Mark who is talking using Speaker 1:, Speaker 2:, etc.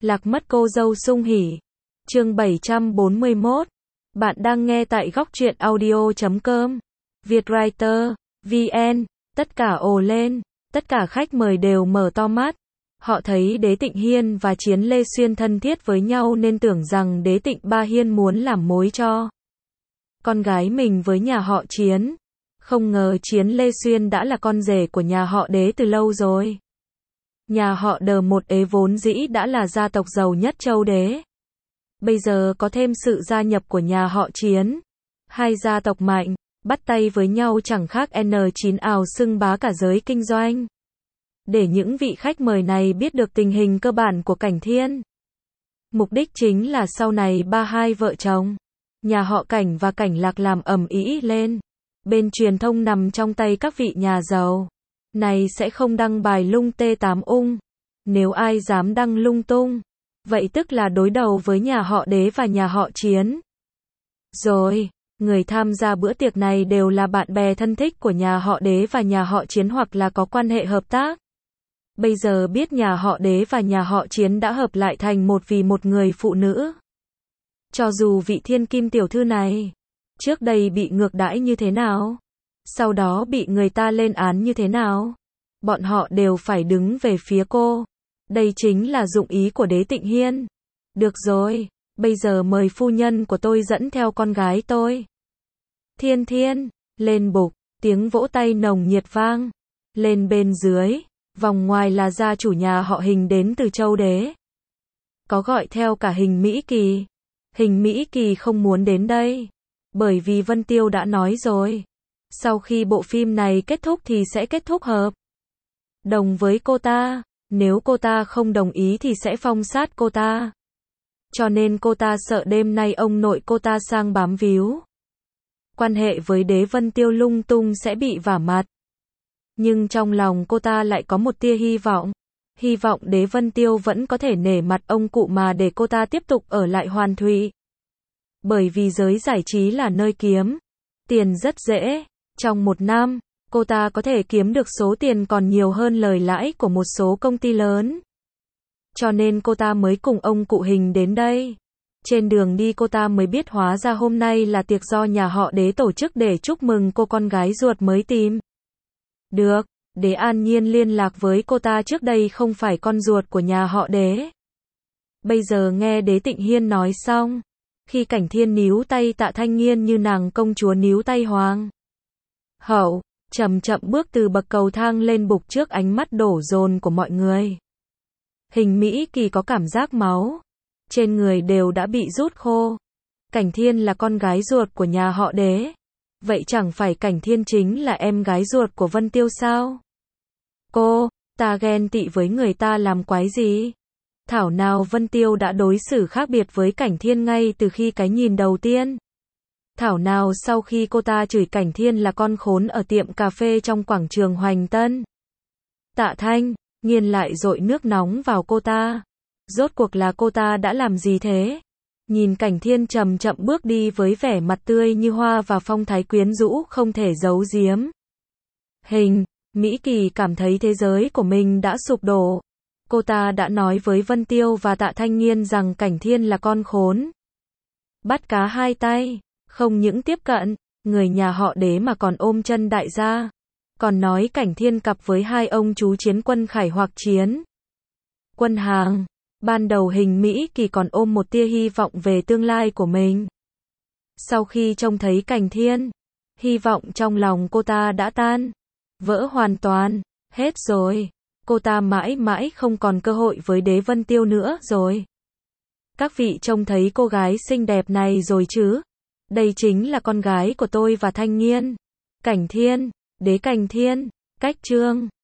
Speaker 1: Lạc mất cô dâu sung hỉ. Chương 741. Bạn đang nghe tại góc truyện audio.com. Vietwriter, VN, tất cả ồ lên, tất cả khách mời đều mở to mắt. Họ thấy Đế Tịnh Hiên và Chiến Lê Xuyên thân thiết với nhau nên tưởng rằng Đế Tịnh Ba Hiên muốn làm mối cho con gái mình với nhà họ Chiến. Không ngờ Chiến Lê Xuyên đã là con rể của nhà họ Đế từ lâu rồi. Nhà họ Đờ một ế vốn dĩ đã là gia tộc giàu nhất châu Đế. Bây giờ có thêm sự gia nhập của nhà họ Chiến. Hai gia tộc mạnh, bắt tay với nhau chẳng khác N9 ào xưng bá cả giới kinh doanh. Để những vị khách mời này biết được tình hình cơ bản của Cảnh Thiên. Mục đích chính là sau này hai vợ chồng, nhà họ Cảnh và Cảnh Lạc làm ầm ĩ lên. Bên truyền thông nằm trong tay các vị nhà giàu. Này sẽ không đăng bài lung T8 ung. Nếu ai dám đăng lung tung, vậy tức là đối đầu với nhà họ Đế và nhà họ Chiến. Rồi, người tham gia bữa tiệc này đều là bạn bè thân thích của nhà họ Đế và nhà họ Chiến hoặc là có quan hệ hợp tác. Bây giờ biết nhà họ Đế và nhà họ Chiến đã hợp lại thành một vì một người phụ nữ. Cho dù vị thiên kim tiểu thư này trước đây bị ngược đãi như thế nào, sau đó bị người ta lên án như thế nào, bọn họ đều phải đứng về phía cô. Đây chính là dụng ý của Đế Tịnh Hiên. Được rồi, bây giờ mời phu nhân của tôi dẫn theo con gái tôi. Thiên Thiên, lên bục, tiếng vỗ tay nồng nhiệt vang. Lên bên dưới, vòng ngoài là gia chủ nhà họ Hình đến từ châu Đế. Có gọi theo cả Hình Mỹ Kỳ. Hình Mỹ Kỳ không muốn đến đây, bởi vì Vân Tiêu đã nói rồi. Sau khi bộ phim này kết thúc thì sẽ kết thúc hợp đồng với cô ta. Nếu cô ta không đồng ý thì sẽ phong sát cô ta. Cho nên cô ta sợ đêm nay ông nội cô ta sang bám víu. Quan hệ với Đế Vân Tiêu lung tung sẽ bị vả mặt. Nhưng trong lòng cô ta lại có một tia hy vọng. Hy vọng Đế Vân Tiêu vẫn có thể nể mặt ông cụ mà để cô ta tiếp tục ở lại Hoàn Thụy. Bởi vì giới giải trí là nơi kiếm tiền rất dễ. Trong một năm, cô ta có thể kiếm được số tiền còn nhiều hơn lời lãi của một số công ty lớn. Cho nên cô ta mới cùng ông cụ Hình đến đây. Trên đường đi cô ta mới biết hóa ra hôm nay là tiệc do nhà họ Đế tổ chức để chúc mừng cô con gái ruột mới tìm được. Đế An Nhiên liên lạc với cô ta trước đây không phải con ruột của nhà họ Đế. Bây giờ nghe Đế Tịnh Hiên nói xong, khi Cảnh Thiên níu tay Tạ Thanh Nghiên như nàng công chúa níu tay hoàng hậu, chậm chậm bước từ bậc cầu thang lên bục trước ánh mắt đổ dồn của mọi người. Hình Mỹ Kỳ có cảm giác máu trên người đều đã bị rút khô. Cảnh Thiên là con gái ruột của nhà họ Đế. Vậy chẳng phải Cảnh Thiên chính là em gái ruột của Vân Tiêu sao? Cô ta ghen tị với người ta làm quái gì? Thảo nào Vân Tiêu đã đối xử khác biệt với Cảnh Thiên ngay từ khi cái nhìn đầu tiên. Thảo nào sau khi cô ta chửi Cảnh Thiên là con khốn ở tiệm cà phê trong quảng trường Hoành Tân, Tạ Thanh Nghiên lại dội nước nóng vào cô ta. Rốt cuộc là cô ta đã làm gì thế? Nhìn Cảnh Thiên chậm chậm bước đi với vẻ mặt tươi như hoa và phong thái quyến rũ không thể giấu giếm. Hình Mỹ Kỳ cảm thấy thế giới của mình đã sụp đổ. Cô ta đã nói với Vân Tiêu và Tạ Thanh Nghiên rằng Cảnh Thiên là con khốn. Bắt cá hai tay, không những tiếp cận người nhà họ Đế mà còn ôm chân đại gia. Còn nói Cảnh Thiên cặp với hai ông chú Chiến Quân Khải hoặc Chiến Quân Hàng. Ban đầu Hình Mỹ Kỳ còn ôm một tia hy vọng về tương lai của mình. Sau khi trông thấy Cảnh Thiên, hy vọng trong lòng cô ta đã tan vỡ hoàn toàn. Hết rồi. Cô ta mãi mãi không còn cơ hội với Đế Vân Tiêu nữa rồi. Các vị trông thấy cô gái xinh đẹp này rồi chứ? Đây chính là con gái của tôi và Thanh Nghiên. Cảnh Thiên, Đế Cảnh Thiên, cách chương.